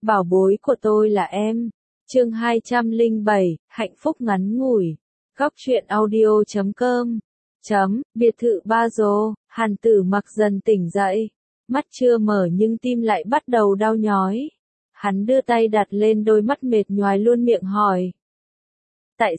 Bảo bối của tôi là em. Chương 207, hạnh phúc ngắn ngủi. Góc truyện audio.com. Biệt thự Ba Rô, Hàn Tử Mặc dần tỉnh dậy. Mắt chưa mở nhưng tim lại bắt đầu đau nhói. Hắn đưa tay đặt lên đôi mắt mệt nhoài luôn miệng hỏi. Tại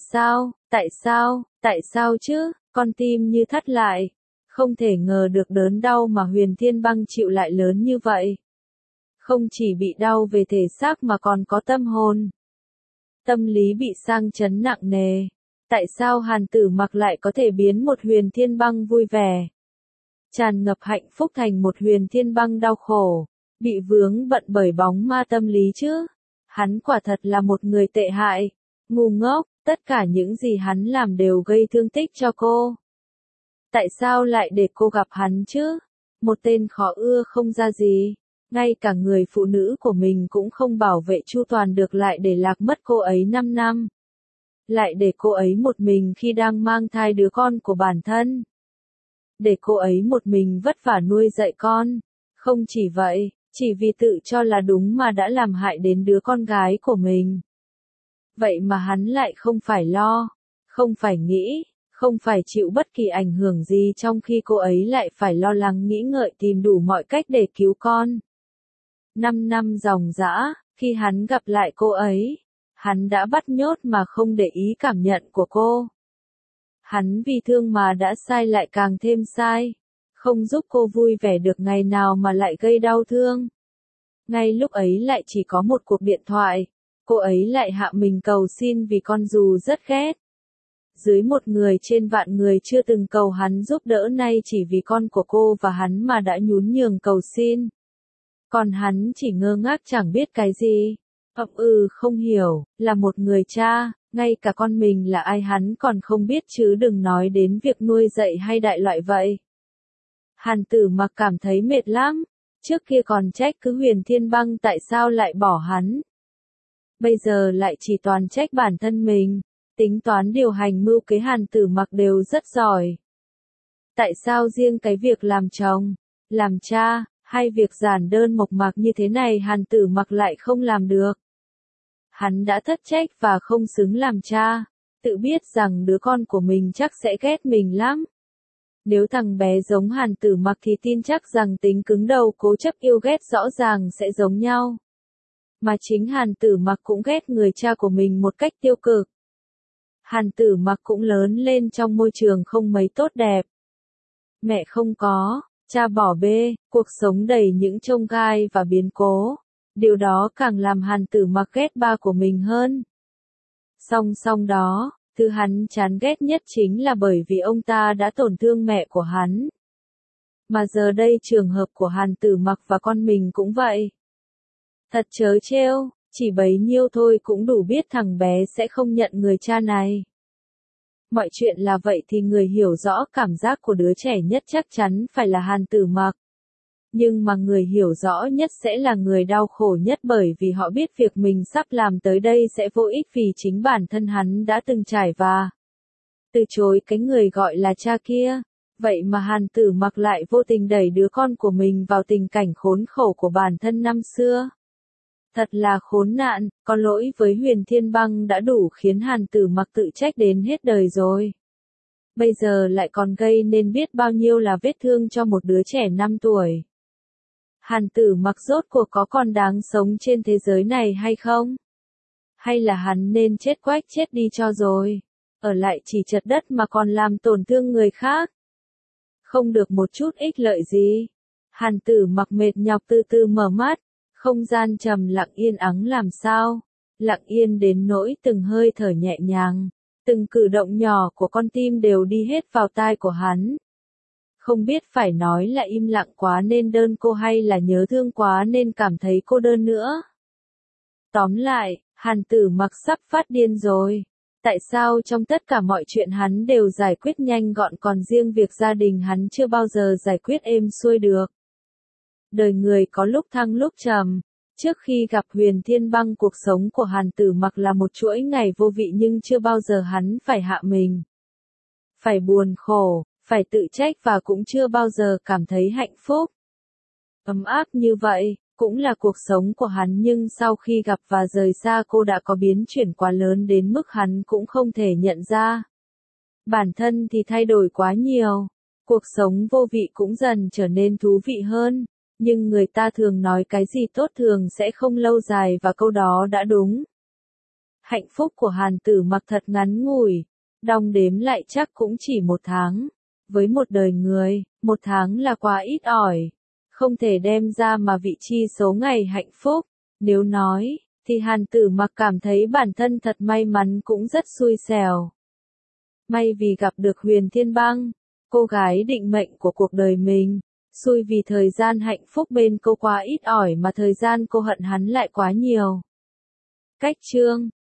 sao chứ, con tim như thắt lại. Không thể ngờ được đớn đau mà Huyền Thiên Băng chịu lại lớn như vậy. Không chỉ bị đau về thể xác mà còn có tâm hồn. Tâm lý bị sang chấn nặng nề. Tại sao Hàn Tử Mặc lại có thể biến một Huyền Thiên Băng vui vẻ, tràn ngập hạnh phúc thành một Huyền Thiên Băng đau khổ, bị vướng bận bởi bóng ma tâm lý chứ? Hắn quả thật là một người tệ hại, ngu ngốc, tất cả những gì hắn làm đều gây thương tích cho cô. Tại sao lại để cô gặp hắn chứ? Một tên khó ưa không ra gì. Ngay cả người phụ nữ của mình cũng không bảo vệ chu toàn được, lại để lạc mất cô ấy 5 năm. Lại để cô ấy một mình khi đang mang thai đứa con của bản thân. Để cô ấy một mình vất vả nuôi dạy con. Không chỉ vậy, chỉ vì tự cho là đúng mà đã làm hại đến đứa con gái của mình. Vậy mà hắn lại không phải lo, không phải nghĩ, không phải chịu bất kỳ ảnh hưởng gì, trong khi cô ấy lại phải lo lắng nghĩ ngợi tìm đủ mọi cách để cứu con. 5 năm ròng rã, khi hắn gặp lại cô ấy, hắn đã bắt nhốt mà không để ý cảm nhận của cô. Hắn vì thương mà đã sai lại càng thêm sai, không giúp cô vui vẻ được ngày nào mà lại gây đau thương. Ngay lúc ấy lại chỉ có một cuộc điện thoại, cô ấy lại hạ mình cầu xin vì con dù rất ghét. Dưới một người trên vạn người chưa từng cầu hắn giúp đỡ, nay chỉ vì con của cô và hắn mà đã nhún nhường cầu xin. Còn hắn chỉ ngơ ngác chẳng biết cái gì. Không hiểu, là một người cha, ngay cả con mình là ai hắn còn không biết chứ đừng nói đến việc nuôi dạy hay đại loại vậy. Hàn Tử Mặc cảm thấy mệt lắm, trước kia còn trách cứ Huyền Thiên Băng tại sao lại bỏ hắn. Bây giờ lại chỉ toàn trách bản thân mình, tính toán điều hành mưu kế Hàn Tử Mặc đều rất giỏi. Tại sao riêng cái việc làm chồng, làm cha, hay việc giản đơn mộc mạc như thế này Hàn Tử Mặc lại không làm được? Hắn đã thất trách và không xứng làm cha, tự biết rằng đứa con của mình chắc sẽ ghét mình lắm. Nếu thằng bé giống Hàn Tử Mặc thì tin chắc rằng tính cứng đầu cố chấp yêu ghét rõ ràng sẽ giống nhau. Mà chính Hàn Tử Mặc cũng ghét người cha của mình một cách tiêu cực. Hàn Tử Mặc cũng lớn lên trong môi trường không mấy tốt đẹp. Mẹ không có, cha bỏ bê, cuộc sống đầy những chông gai và biến cố. Điều đó càng làm Hàn Tử Mặc ghét ba của mình hơn. Song đó, thứ hắn chán ghét nhất chính là bởi vì ông ta đã tổn thương mẹ của hắn. Mà giờ đây trường hợp của Hàn Tử Mặc và con mình cũng vậy. Thật trớ trêu, chỉ bấy nhiêu thôi cũng đủ biết thằng bé sẽ không nhận người cha này. Mọi chuyện là vậy thì người hiểu rõ cảm giác của đứa trẻ nhất chắc chắn phải là Hàn Tử Mặc. Nhưng mà người hiểu rõ nhất sẽ là người đau khổ nhất, bởi vì họ biết việc mình sắp làm tới đây sẽ vô ích vì chính bản thân hắn đã từng trải và từ chối cái người gọi là cha kia. Vậy mà Hàn Tử Mặc lại vô tình đẩy đứa con của mình vào tình cảnh khốn khổ của bản thân năm xưa. Thật là khốn nạn, có lỗi với Huyền Thiên Băng đã đủ khiến Hàn Tử Mặc tự trách đến hết đời rồi. Bây giờ lại còn gây nên biết bao nhiêu là vết thương cho một đứa trẻ 5 tuổi. Hàn Tử Mặc rốt cuộc có còn đáng sống trên thế giới này hay không? Hay là hắn nên chết quách chết đi cho rồi? Ở lại chỉ chật đất mà còn làm tổn thương người khác. Không được một chút ích lợi gì. Hàn Tử Mặc mệt nhọc từ từ mở mắt. Không gian trầm lặng yên ắng làm sao? Lặng yên đến nỗi từng hơi thở nhẹ nhàng, từng cử động nhỏ của con tim đều đi hết vào tai của hắn. Không biết phải nói là im lặng quá nên đơn cô hay là nhớ thương quá nên cảm thấy cô đơn nữa. Tóm lại, Hàn Tử Mặc sắp phát điên rồi. Tại sao trong tất cả mọi chuyện hắn đều giải quyết nhanh gọn, còn riêng việc gia đình hắn chưa bao giờ giải quyết êm xuôi được? Đời người có lúc thăng lúc trầm. Trước khi gặp Huyền Thiên Băng, cuộc sống của Hàn Tử Mặc là một chuỗi ngày vô vị, nhưng chưa bao giờ hắn phải hạ mình, phải buồn khổ, phải tự trách và cũng chưa bao giờ cảm thấy hạnh phúc. Ấm áp như vậy, cũng là cuộc sống của hắn, nhưng sau khi gặp và rời xa cô đã có biến chuyển quá lớn đến mức hắn cũng không thể nhận ra. Bản thân thì thay đổi quá nhiều, cuộc sống vô vị cũng dần trở nên thú vị hơn, nhưng người ta thường nói cái gì tốt thường sẽ không lâu dài và câu đó đã đúng. Hạnh phúc của Hàn Tử Mặc thật ngắn ngủi, đong đếm lại chắc cũng chỉ 1 tháng. Với một đời người, 1 tháng là quá ít ỏi, không thể đem ra mà vị chi số ngày hạnh phúc. Nếu nói, thì Hàn Tử Mặc cảm thấy bản thân thật may mắn cũng rất xui xẻo. May vì gặp được Huyền Thiên Băng, cô gái định mệnh của cuộc đời mình. Xui vì thời gian hạnh phúc bên cô quá ít ỏi mà thời gian cô hận hắn lại quá nhiều. Cách chương